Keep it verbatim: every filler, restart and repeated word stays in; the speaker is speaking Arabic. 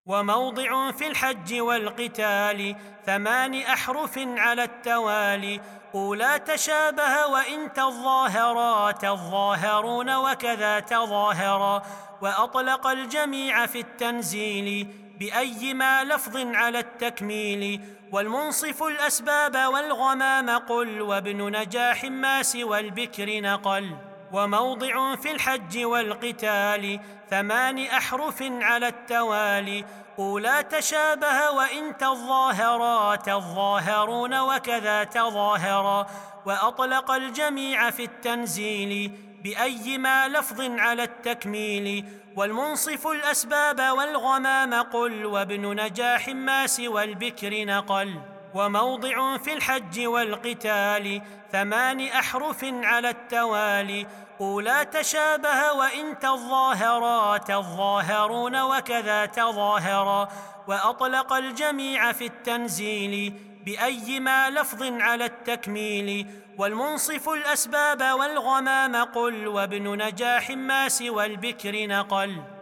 وموضع في الحج والقتال ثمان أحرف على التوالي، أولى تشابه وإن تظاهرا تظاهرون وكذا تظاهرا، وأطلق الجميع في التنزيل بأيما لفظ على التكميل، والمنصف الأسباب والغمام قل، وابن نجاح ما سوى البكر نقل. وموضع في الحج والقتال ثمان أحرف على التوالي، أولى تشابه وإن تظاهرا تظاهرون وكذا تظاهرا، وأطلق الجميع في التنزيل بأيما لفظ على التكميل، والمنصف الأسباب والغمام قل، وابن نجاح ما سوى البكر نقل. وموضع في الحج والقتال ثمان أحرف على التوالي، أولى تشابه وإن تظاهرا تظاهرون وكذا تظاهرا، وأطلق الجميع في التنزيل بأيما لفظ على التكميل، والمنصف الأسباب والغمام قل، وابن نجاح ما سوى البكر نقل.